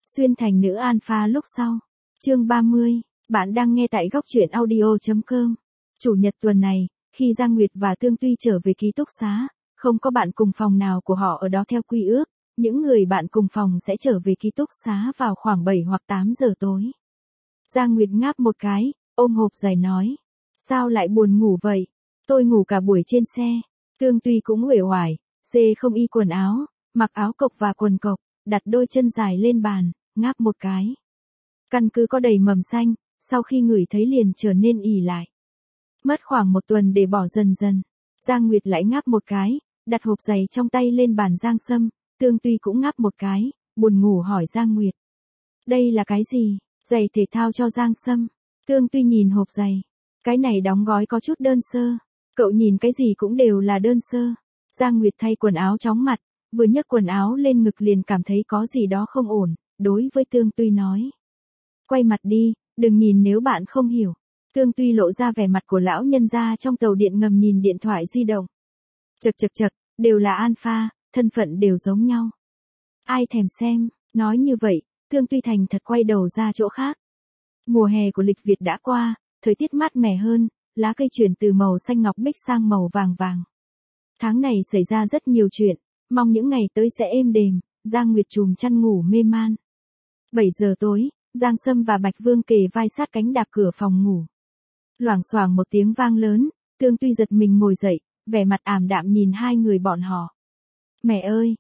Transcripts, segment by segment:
Xuyên thành nữ alpha lúc sau. Chương 30, bạn đang nghe tại góc truyện audio.com. Chủ nhật tuần này, khi Giang Nguyệt và Tương Tuy trở về ký túc xá, không có bạn cùng phòng nào của họ ở đó theo quy ước, những người bạn cùng phòng sẽ trở về ký túc xá vào khoảng 7 hoặc 8 giờ tối. Giang Nguyệt ngáp một cái, ôm hộp giày nói. Sao lại buồn ngủ vậy? Tôi ngủ cả buổi trên xe. Tương Tuy cũng uể oải, dê không y quần áo, mặc áo cộc và quần cộc, đặt đôi chân dài lên bàn, ngáp một cái. Căn cứ có đầy mầm xanh, sau khi ngửi thấy liền trở nên ì lại. Mất khoảng một tuần để bỏ dần dần. Giang Nguyệt lại ngáp một cái, đặt hộp giày trong tay lên bàn Giang Sâm, Tương Tuy cũng ngáp một cái, buồn ngủ hỏi Giang Nguyệt. Đây là cái gì? Giày thể thao cho Giang Sâm. Tương Tuy nhìn hộp giày. Cái này đóng gói có chút đơn sơ. Cậu nhìn cái gì cũng đều là đơn sơ. Giang Nguyệt thay quần áo chóng mặt, vừa nhấc quần áo lên ngực liền cảm thấy có gì đó không ổn, đối với Tương Tuy nói. Quay mặt đi, đừng nhìn nếu bạn không hiểu. Tương Tuy lộ ra vẻ mặt của lão nhân gia trong tàu điện ngầm nhìn điện thoại di động. Chật, đều là alpha, thân phận đều giống nhau. Ai thèm xem, nói như vậy, Tương Tuy thành thật quay đầu ra chỗ khác. Mùa hè của lịch Việt đã qua, thời tiết mát mẻ hơn, lá cây chuyển từ màu xanh ngọc bích sang màu vàng vàng. Tháng này xảy ra rất nhiều chuyện, mong những ngày tới sẽ êm đềm. Giang Nguyệt trùm chăn ngủ mê man. 7 giờ tối, Giang Sâm và Bạch Vương kề vai sát cánh đạp cửa phòng ngủ. Loảng xoảng một tiếng vang lớn, Tương Tuy giật mình ngồi dậy, vẻ mặt ảm đạm nhìn hai người bọn họ. Mẹ ơi,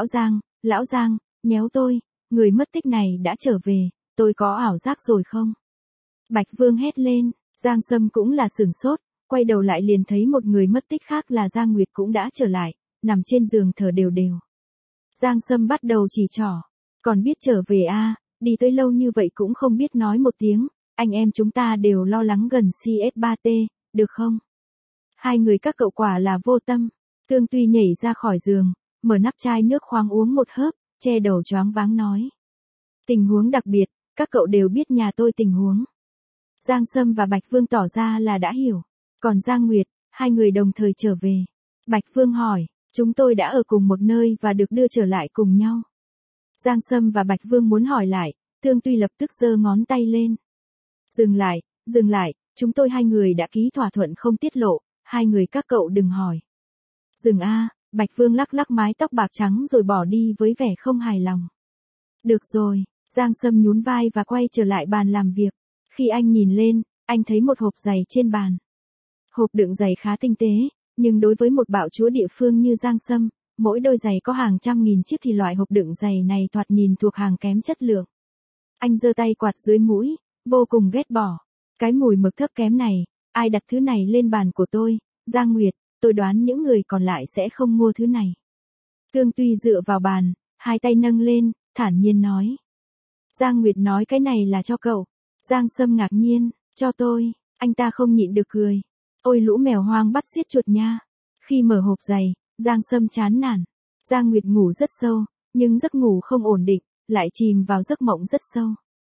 lão Giang, nhéo tôi, người mất tích này đã trở về, tôi có ảo giác rồi không? Bạch Vương hét lên, Giang Sâm cũng là sửng sốt, quay đầu lại liền thấy một người mất tích khác là Giang Nguyệt cũng đã trở lại, nằm trên giường thở đều đều. Giang Sâm bắt đầu chỉ trỏ, còn biết trở về à, đi tới lâu như vậy cũng không biết nói một tiếng, anh em chúng ta đều lo lắng gần CS3T, được không? Hai người các cậu quả là vô tâm. Tương Tuy nhảy ra khỏi giường, mở nắp chai nước khoáng uống một hớp, che đầu choáng váng nói. Tình huống đặc biệt, các cậu đều biết nhà tôi tình huống. Giang Sâm và Bạch Vương tỏ ra là đã hiểu, còn Giang Nguyệt, hai người đồng thời trở về. Bạch Vương hỏi, chúng tôi đã ở cùng một nơi và được đưa trở lại cùng nhau. Giang Sâm và Bạch Vương muốn hỏi lại, Tương Tuy lập tức giơ ngón tay lên. Dừng lại, chúng tôi hai người đã ký thỏa thuận không tiết lộ, hai người các cậu đừng hỏi. Dừng a, Bạch Vương lắc lắc mái tóc bạc trắng rồi bỏ đi với vẻ không hài lòng. Được rồi, Giang Sâm nhún vai và quay trở lại bàn làm việc. Khi anh nhìn lên, anh thấy một hộp giày trên bàn. Hộp đựng giày khá tinh tế, nhưng đối với một bạo chúa địa phương như Giang Sâm, mỗi đôi giày có hàng trăm nghìn chiếc thì loại hộp đựng giày này thoạt nhìn thuộc hàng kém chất lượng. Anh giơ tay quạt dưới mũi, vô cùng ghét bỏ. Cái mùi mực thấp kém này, ai đặt thứ này lên bàn của tôi, Giang Nguyệt, tôi đoán những người còn lại sẽ không mua thứ này. Tương Tuy dựa vào bàn, hai tay nâng lên, thản nhiên nói. Giang Nguyệt nói cái này là cho cậu. Giang Sâm ngạc nhiên, cho tôi, anh ta không nhịn được cười. Ôi lũ mèo hoang bắt xiết chuột nha. Khi mở hộp giày, Giang Sâm chán nản. Giang Nguyệt ngủ rất sâu, nhưng giấc ngủ không ổn định, lại chìm vào giấc mộng rất sâu.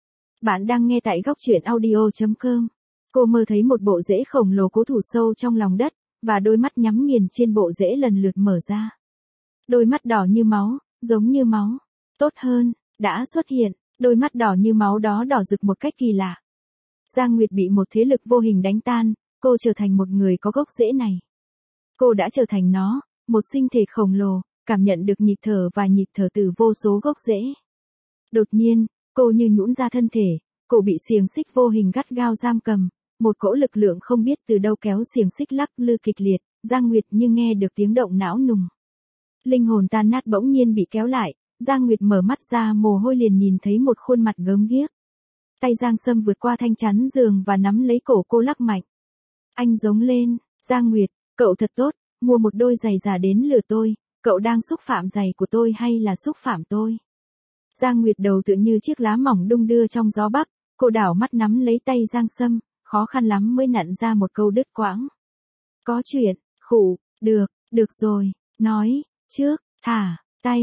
Bạn đang nghe tại góc truyện audio.com. Cô mơ thấy một bộ rễ khổng lồ cố thủ sâu trong lòng đất, và đôi mắt nhắm nghiền trên bộ rễ lần lượt mở ra. Đôi mắt đỏ như máu, giống như máu. Tốt hơn, đã xuất hiện, đôi mắt đỏ như máu đó đỏ rực một cách kỳ lạ. Giang Nguyệt bị một thế lực vô hình đánh tan, cô trở thành một người có gốc rễ này. Cô đã trở thành nó, một sinh thể khổng lồ, cảm nhận được nhịp thở và nhịp thở từ vô số gốc rễ. Đột nhiên, cô như nhũn ra thân thể, cô bị xiềng xích vô hình gắt gao giam cầm, một cỗ lực lượng không biết từ đâu kéo xiềng xích lắc lư kịch liệt, Giang Nguyệt như nghe được tiếng động não nùng. Linh hồn tan nát bỗng nhiên bị kéo lại, Giang Nguyệt mở mắt ra mồ hôi liền nhìn thấy một khuôn mặt gớm ghiếc. Tay Giang Sâm vượt qua thanh chắn giường và nắm lấy cổ cô lắc mạnh. Anh giống lên, Giang Nguyệt, cậu thật tốt, mua một đôi giày giả đến lừa tôi, cậu đang xúc phạm giày của tôi hay là xúc phạm tôi? Giang Nguyệt đầu tựa như chiếc lá mỏng đung đưa trong gió bắc, cô đảo mắt nắm lấy tay Giang Sâm, khó khăn lắm mới nặn ra một câu đứt quãng. Có chuyện, khụ, được rồi, nói, trước, thả, tay,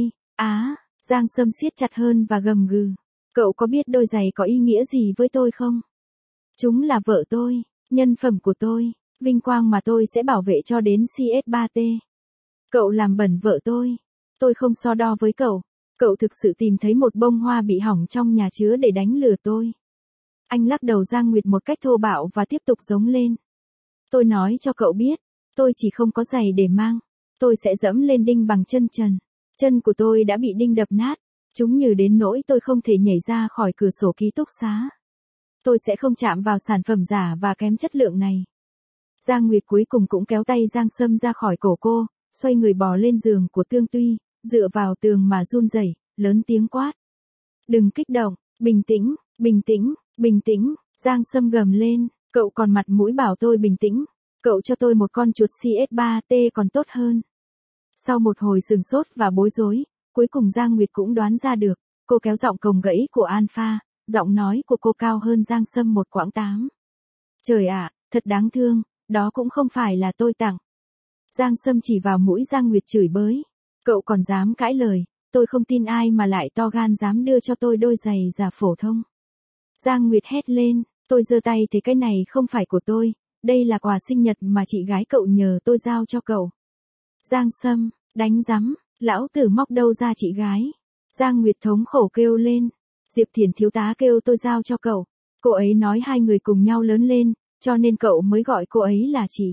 Giang Sâm siết chặt hơn và gầm gừ. Cậu có biết đôi giày có ý nghĩa gì với tôi không? Chúng là vợ tôi, nhân phẩm của tôi, vinh quang mà tôi sẽ bảo vệ cho đến CS3T. Cậu làm bẩn vợ tôi không so đo với cậu. Cậu thực sự tìm thấy một bông hoa bị hỏng trong nhà chứa để đánh lừa tôi. Anh lắc đầu Giang Nguyệt một cách thô bạo và tiếp tục giống lên. Tôi nói cho cậu biết, tôi chỉ không có giày để mang. Tôi sẽ dẫm lên đinh bằng chân trần. Chân của tôi đã bị đinh đập nát. Chúng như đến nỗi tôi không thể nhảy ra khỏi cửa sổ ký túc xá. Tôi sẽ không chạm vào sản phẩm giả và kém chất lượng này. Giang Nguyệt cuối cùng cũng kéo tay Giang Sâm ra khỏi cổ cô, xoay người bò lên giường của Tương Tuy, dựa vào tường mà run rẩy, lớn tiếng quát. Đừng kích động, bình tĩnh, bình tĩnh, bình tĩnh, Giang Sâm gầm lên, cậu còn mặt mũi bảo tôi bình tĩnh, cậu cho tôi một con chuột CS3T còn tốt hơn. Sau một hồi sừng sốt và bối rối, cuối cùng Giang Nguyệt cũng đoán ra được, cô kéo giọng cồng gãy của Alpha, giọng nói của cô cao hơn Giang Sâm một quãng 8. Trời ạ, thật đáng thương, đó cũng không phải là tôi tặng. Giang Sâm chỉ vào mũi Giang Nguyệt chửi bới. Cậu còn dám cãi lời, tôi không tin ai mà lại to gan dám đưa cho tôi đôi giày giả phổ thông. Giang Nguyệt hét lên, tôi giơ tay thấy cái này không phải của tôi, đây là quà sinh nhật mà chị gái cậu nhờ tôi giao cho cậu. Giang Sâm, đánh rắm, lão tử móc đâu ra chị gái. Giang Nguyệt thống khổ kêu lên, Diệp Thiển thiếu tá kêu tôi giao cho cậu. Cô ấy nói hai người cùng nhau lớn lên, cho nên cậu mới gọi cô ấy là chị.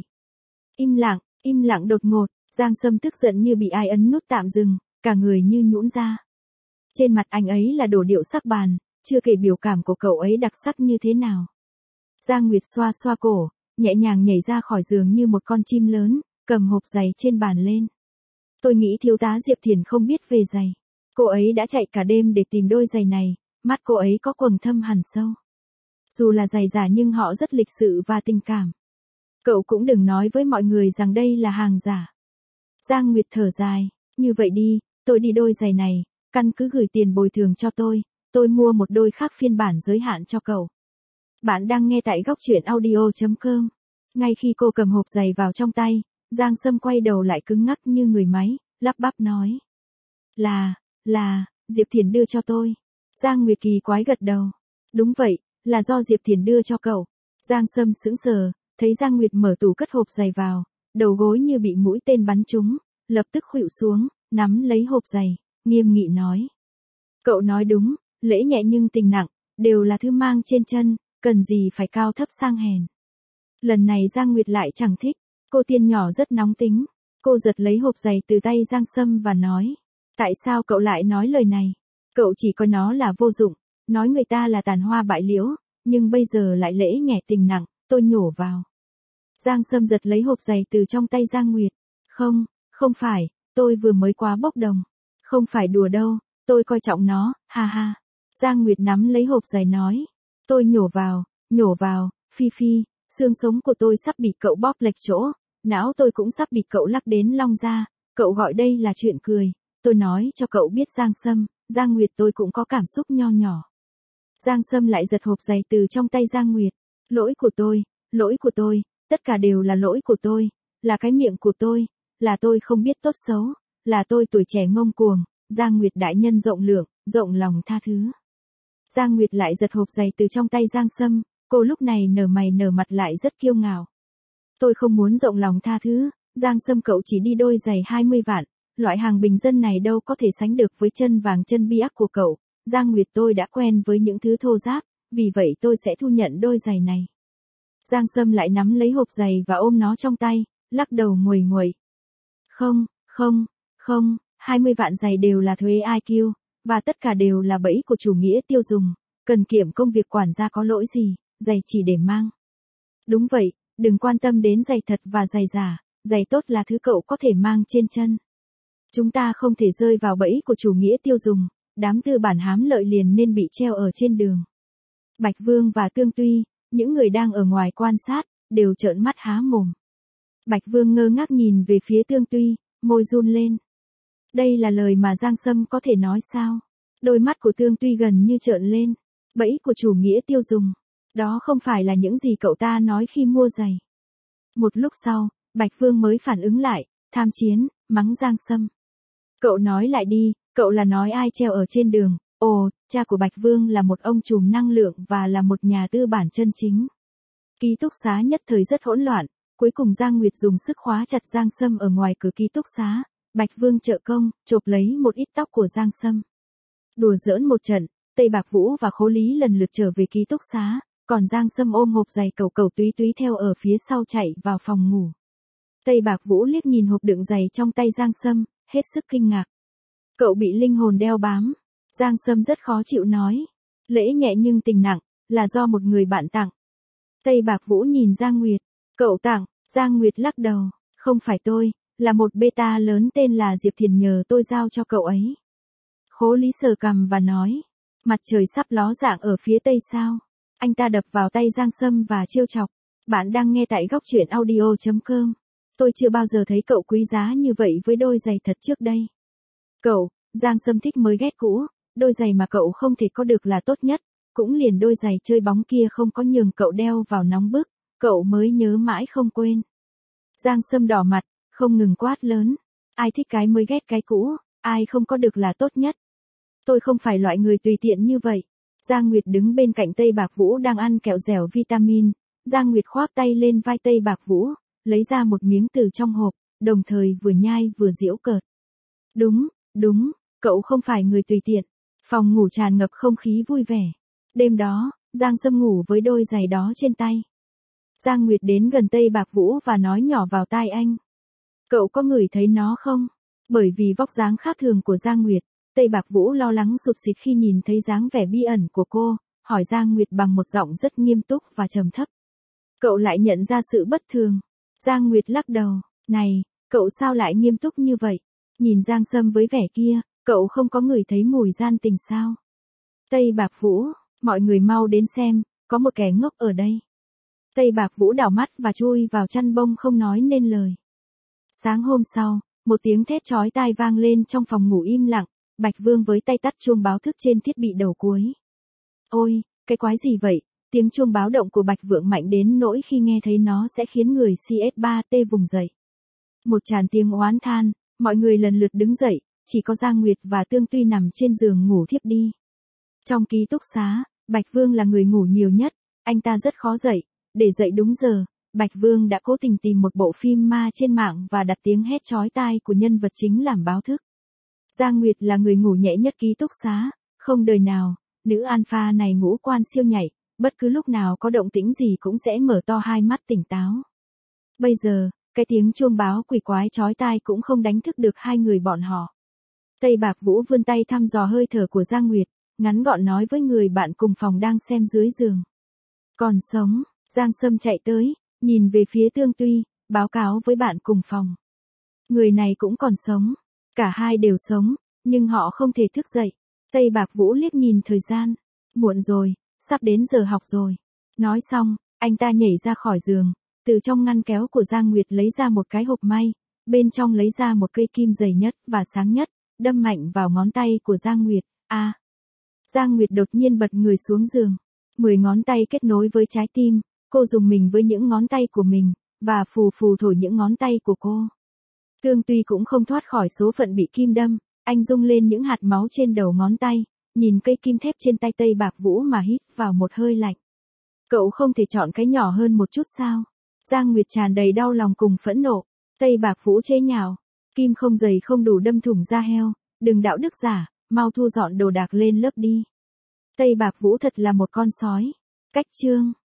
Im lặng đột ngột, Giang Sâm tức giận như bị ai ấn nút tạm dừng, cả người như nhũn ra. Trên mặt anh ấy là đổ điệu sắc bàn, chưa kể biểu cảm của cậu ấy đặc sắc như thế nào. Giang Nguyệt xoa xoa cổ, nhẹ nhàng nhảy ra khỏi giường như một con chim lớn, cầm hộp giày trên bàn lên. Tôi nghĩ thiếu tá Diệp Thiển không biết về giày. Cô ấy đã chạy cả đêm để tìm đôi giày này, mắt cô ấy có quầng thâm hằn sâu. Dù là giày giả nhưng họ rất lịch sự và tình cảm. Cậu cũng đừng nói với mọi người rằng đây là hàng giả. Giang Nguyệt thở dài, như vậy đi, tôi đi đôi giày này, căn cứ gửi tiền bồi thường cho tôi mua một đôi khác phiên bản giới hạn cho cậu. Bạn đang nghe tại góc truyện audio.com. Ngay khi cô cầm hộp giày vào trong tay, Giang Sâm quay đầu lại cứng ngắc như người máy, lắp bắp nói. Là, Diệp Thiển đưa cho tôi. Giang Nguyệt kỳ quái gật đầu. Đúng vậy, là do Diệp Thiển đưa cho cậu. Giang Sâm sững sờ, thấy Giang Nguyệt mở tủ cất hộp giày vào, đầu gối như bị mũi tên bắn trúng, lập tức khuỵu xuống, nắm lấy hộp giày, nghiêm nghị nói. Cậu nói đúng, lễ nhẹ nhưng tình nặng, đều là thứ mang trên chân, cần gì phải cao thấp sang hèn. Lần này Giang Nguyệt lại chẳng thích, cô tiên nhỏ rất nóng tính, cô giật lấy hộp giày từ tay Giang Sâm và nói. Tại sao cậu lại nói lời này? Cậu chỉ coi nó là vô dụng, nói người ta là tàn hoa bại liễu, nhưng bây giờ lại lễ nhẹ tình nặng, tôi nhổ vào. Giang Sâm giật lấy hộp giày từ trong tay Giang Nguyệt. Không phải, tôi vừa mới quá bốc đồng. Không phải đùa đâu, tôi coi trọng nó, ha ha. Giang Nguyệt nắm lấy hộp giày nói. Tôi nhổ vào, Phi, xương sống của tôi sắp bị cậu bóp lệch chỗ, não tôi cũng sắp bị cậu lắc đến long ra, cậu gọi đây là chuyện cười. Tôi nói cho cậu biết Giang Sâm, Giang Nguyệt tôi cũng có cảm xúc nho nhỏ. Giang Sâm lại giật hộp giày từ trong tay Giang Nguyệt. Lỗi của tôi, tất cả đều là lỗi của tôi, là cái miệng của tôi, là tôi không biết tốt xấu, là tôi tuổi trẻ ngông cuồng, Giang Nguyệt đại nhân rộng lượng, rộng lòng tha thứ. Giang Nguyệt lại giật hộp giày từ trong tay Giang Sâm, cô lúc này nở mày nở mặt lại rất kiêu ngạo. Tôi không muốn rộng lòng tha thứ, Giang Sâm cậu chỉ đi đôi giày 20 vạn, loại hàng bình dân này đâu có thể sánh được với chân vàng chân bi ác của cậu. Giang Nguyệt tôi đã quen với những thứ thô ráp, vì vậy tôi sẽ thu nhận đôi giày này. Giang Sâm lại nắm lấy hộp giày và ôm nó trong tay, lắc đầu nguầy nguậy. Không, 20 vạn giày đều là thuế IQ, và tất cả đều là bẫy của chủ nghĩa tiêu dùng, cần kiểm công việc quản gia có lỗi gì, giày chỉ để mang. Đúng vậy, đừng quan tâm đến giày thật và giày giả, giày tốt là thứ cậu có thể mang trên chân. Chúng ta không thể rơi vào bẫy của chủ nghĩa tiêu dùng, đám tư bản hám lợi liền nên bị treo ở trên đường. Bạch Vương và Tương Tuy, những người đang ở ngoài quan sát, đều trợn mắt há mồm. Bạch Vương ngơ ngác nhìn về phía Tương Tuy, môi run lên. Đây là lời mà Giang Sâm có thể nói sao? Đôi mắt của Tương Tuy gần như trợn lên. Bẫy của chủ nghĩa tiêu dùng. Đó không phải là những gì cậu ta nói khi mua giày. Một lúc sau, Bạch Vương mới phản ứng lại, tham chiến, mắng Giang Sâm. Cậu nói lại đi, cậu là nói ai treo ở trên đường. Ồ, cha của Bạch Vương là một ông trùm năng lượng và là một nhà tư bản chân chính. Ký túc xá nhất thời rất hỗn loạn, cuối cùng Giang Nguyệt dùng sức khóa chặt Giang Sâm ở ngoài cửa ký túc xá. Bạch Vương trợ công, chộp lấy một ít tóc của Giang Sâm. Đùa giỡn một trận, Tây Bạc Vũ và Khố Lý lần lượt trở về ký túc xá, còn Giang Sâm ôm hộp giày cẩu cẩu túy túy theo ở phía sau chạy vào phòng ngủ. Tây Bạc Vũ liếc nhìn hộp đựng giày trong tay Giang Sâm, hết sức kinh ngạc. Cậu bị linh hồn đeo bám. Giang Sâm rất khó chịu nói. Lễ nhẹ nhưng tình nặng, là do một người bạn tặng. Tây Bạc Vũ nhìn Giang Nguyệt. Cậu tặng. Giang Nguyệt lắc đầu. Không phải tôi, là một beta lớn tên là Diệp Thiền nhờ tôi giao cho cậu ấy. Khố Lý sờ cằm và nói. Mặt trời sắp ló dạng ở phía tây sao. Anh ta đập vào tay Giang Sâm và trêu chọc. Bạn đang nghe tại góc truyện audio.com. Tôi chưa bao giờ thấy cậu quý giá như vậy với đôi giày thật trước đây. Cậu, Giang Sâm thích mới ghét cũ, đôi giày mà cậu không thể có được là tốt nhất, cũng liền đôi giày chơi bóng kia không có nhường cậu đeo vào nóng bức, cậu mới nhớ mãi không quên. Giang Sâm đỏ mặt, không ngừng quát lớn. Ai thích cái mới ghét cái cũ, ai không có được là tốt nhất. Tôi không phải loại người tùy tiện như vậy. Giang Nguyệt đứng bên cạnh Tây Bạc Vũ đang ăn kẹo dẻo vitamin. Giang Nguyệt khoác tay lên vai Tây Bạc Vũ, lấy ra một miếng từ trong hộp, đồng thời vừa nhai vừa giễu cợt. Đúng, cậu không phải người tùy tiện. Phòng ngủ tràn ngập không khí vui vẻ. Đêm đó, Giang Sâm ngủ với đôi giày đó trên tay. Giang Nguyệt đến gần Tây Bạc Vũ và nói nhỏ vào tai anh. Cậu có ngửi thấy nó không? Bởi vì vóc dáng khác thường của Giang Nguyệt, Tây Bạc Vũ lo lắng sụp xịt khi nhìn thấy dáng vẻ bi ẩn của cô, hỏi Giang Nguyệt bằng một giọng rất nghiêm túc và trầm thấp. Cậu lại nhận ra sự bất thường. Giang Nguyệt lắc đầu. Này, cậu sao lại nghiêm túc như vậy? Nhìn Giang Sâm với vẻ kia, cậu không có ngửi thấy mùi gian tình sao? Tây Bạc Vũ, mọi người mau đến xem, có một kẻ ngốc ở đây. Tây Bạc Vũ đảo mắt và chui vào chăn bông không nói nên lời. Sáng hôm sau, một tiếng thét chói tai vang lên trong phòng ngủ im lặng, Bạch Vương với tay tắt chuông báo thức trên thiết bị đầu cuối. Ôi, cái quái gì vậy? Tiếng chuông báo động của Bạch Vượng mạnh đến nỗi khi nghe thấy nó sẽ khiến người CS3T vùng dậy. Một tràng tiếng oán than, mọi người lần lượt đứng dậy, chỉ có Giang Nguyệt và Tương Tuy nằm trên giường ngủ thiếp đi. Trong ký túc xá, Bạch Vương là người ngủ nhiều nhất, anh ta rất khó dậy. Để dậy đúng giờ, Bạch Vương đã cố tình tìm một bộ phim ma trên mạng và đặt tiếng hét chói tai của nhân vật chính làm báo thức. Giang Nguyệt là người ngủ nhẹ nhất ký túc xá, không đời nào, nữ alpha này ngũ quan siêu nhạy, bất cứ lúc nào có động tĩnh gì cũng sẽ mở to hai mắt tỉnh táo. Bây giờ, cái tiếng chuông báo quỷ quái chói tai cũng không đánh thức được hai người bọn họ. Tây Bạc Vũ vươn tay thăm dò hơi thở của Giang Nguyệt, ngắn gọn nói với người bạn cùng phòng đang xem dưới giường. Còn sống. Giang Sâm chạy tới, nhìn về phía Tương Tuy, báo cáo với bạn cùng phòng. Người này cũng còn sống. Cả hai đều sống, nhưng họ không thể thức dậy. Tây Bạc Vũ liếc nhìn thời gian. Muộn rồi, sắp đến giờ học rồi. Nói xong, anh ta nhảy ra khỏi giường, từ trong ngăn kéo của Giang Nguyệt lấy ra một cái hộp may, bên trong lấy ra một cây kim dày nhất và sáng nhất, đâm mạnh vào ngón tay của Giang Nguyệt. Giang Nguyệt đột nhiên bật người xuống giường. 10 ngón tay kết nối với trái tim. Cô dùng mình với những ngón tay của mình, và phù phù thổi những ngón tay của cô. Tương Tuy cũng không thoát khỏi số phận bị kim đâm, anh rung lên những hạt máu trên đầu ngón tay, nhìn cây kim thép trên tay Tây Bạc Vũ mà hít vào một hơi lạnh. Cậu không thể chọn cái nhỏ hơn một chút sao? Giang Nguyệt tràn đầy đau lòng cùng phẫn nộ. Tây Bạc Vũ chế nhạo. Kim không dày không đủ đâm thủng da heo, đừng đạo đức giả, mau thu dọn đồ đạc lên lớp đi. Tây Bạc Vũ thật là một con sói. Cách chương.